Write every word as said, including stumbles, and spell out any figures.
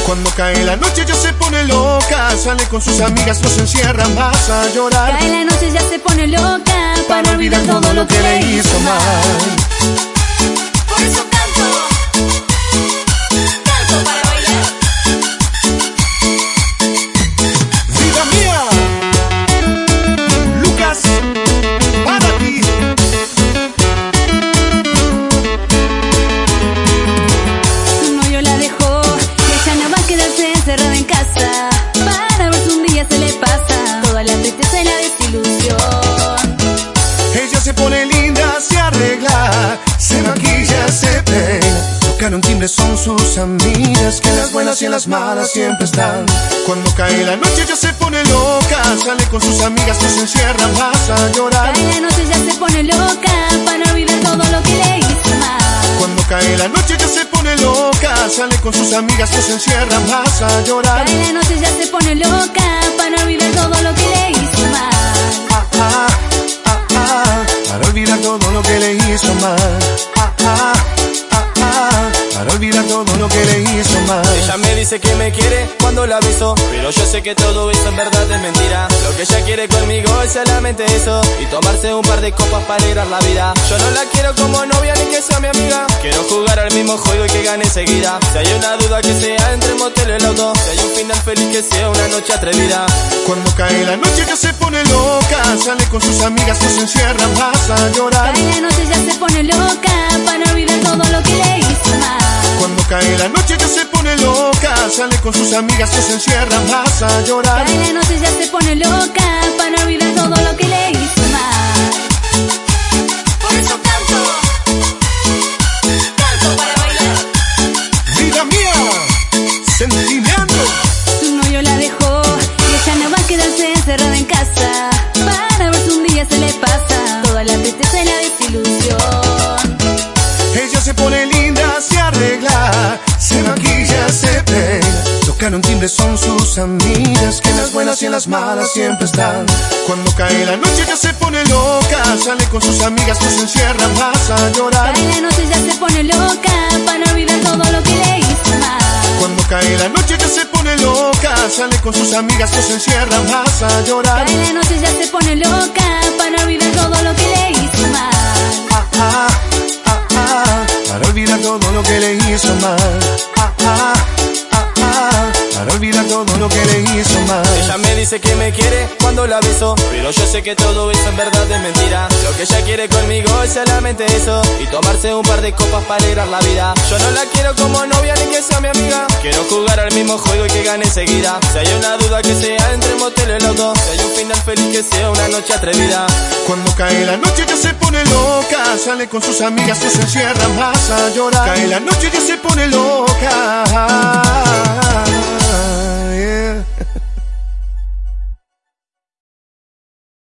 Cuando cae la noche ya se pone loca, sale con sus amigas, los encierra más a llorar. Cae la noche ya se pone loca, para olvidar todo lo que le hizo mal. Por eso canto, canto para bailar. Vida mía, Lucas, para ti. Su novio la dejó y ella no va a quedarse encerrada en casa, para ver si un día se le pasa toda la tristeza y la desilusión. Ella se pone linda, se arregla, se maquilla, se peina. Tocan un timbre, son sus amigas, que en las buenas y en las malas siempre están. Cuando cae la noche ya se pone loca, sale con sus amigas, que se encierra más a llorar. Cae la noche ya se pone loca, para olvidar todo lo que le hizo mal. Cuando cae la noche ya se pone loca, sale con sus amigas, que se encierra más a llorar. Cae la noche ya se pone loca, para olvidar todo lo que le hizo mal. Ah, ah, ah, ah, para olvidar todo lo que le hizo mal. Ah, ah, ah, ah, para olvidar todo lo que le hizo mal. Ella me dice que me quiere cuando la beso, pero yo sé que todo eso en verdad es mentira. Lo que ella quiere conmigo es solamente eso, y tomarse un par de copas para alegrar la vida. Yo no la quiero como novia ni que sea mi amiga, quiero jugar al mismo juego y que gane enseguida. Si hay una duda que sea entre el motel y el auto, si hay un final feliz que sea una noche atrevida. Cuando cae la noche ya se pone loca, sale con sus amigas, que se encierra más a llorar. Cae la noche ya se pone loca, para olvidar todo lo que le hizo mal. Cuando cae la noche ya se pone loca, sale con sus amigas, que se encierra más a llorar. Cae la noche ya se pone loca, para olvidar todo lo que le hizo mal. Por eso canto, canto para bailar. Vida mía, sentimiento. Su novio la dejó y ella no va a quedarse encerrada en casa, para ver si un día se le pasa toda la tristeza y la desilusión. Ella se pone linda, se arregla, se maquilla, se peina. Tocan un timbre, son sus amigas, que en las buenas y en las malas siempre están. Cuando cae la noche ya se pone loca, sale con sus amigas, que se encierra más a llorar. Cae la noche ya se pone loca, para olvidar todo lo que le hizo mal. Cuando cae la noche ya se pone loca, sale con sus amigas, que se encierra más a llorar. Cae la noche ya se pone loca, para olvidar todo lo que le hizo mal. Ah, ah, ah, ah, para olvidar todo lo que le hizo mal. Ah, ah, ah, ah, para olvidar todo lo que le hizo mal. Ella me dice que me quiere cuando la beso, pero yo sé que todo eso en verdad es mentira. Lo que ella quiere conmigo es solamente eso, y tomarse un par de copas para alegrar la vida. Yo no la quiero como novia ni que sea mi amiga, quiero jugar al mismo juego y que gane enseguida. Si hay una duda que sea entre el motel y el auto, si hay un final feliz que sea una noche atrevida. Cuando cae la noche ya se pone loca, sale con sus amigas, que se encierra más a llorar. Cae la noche ya se pone loca.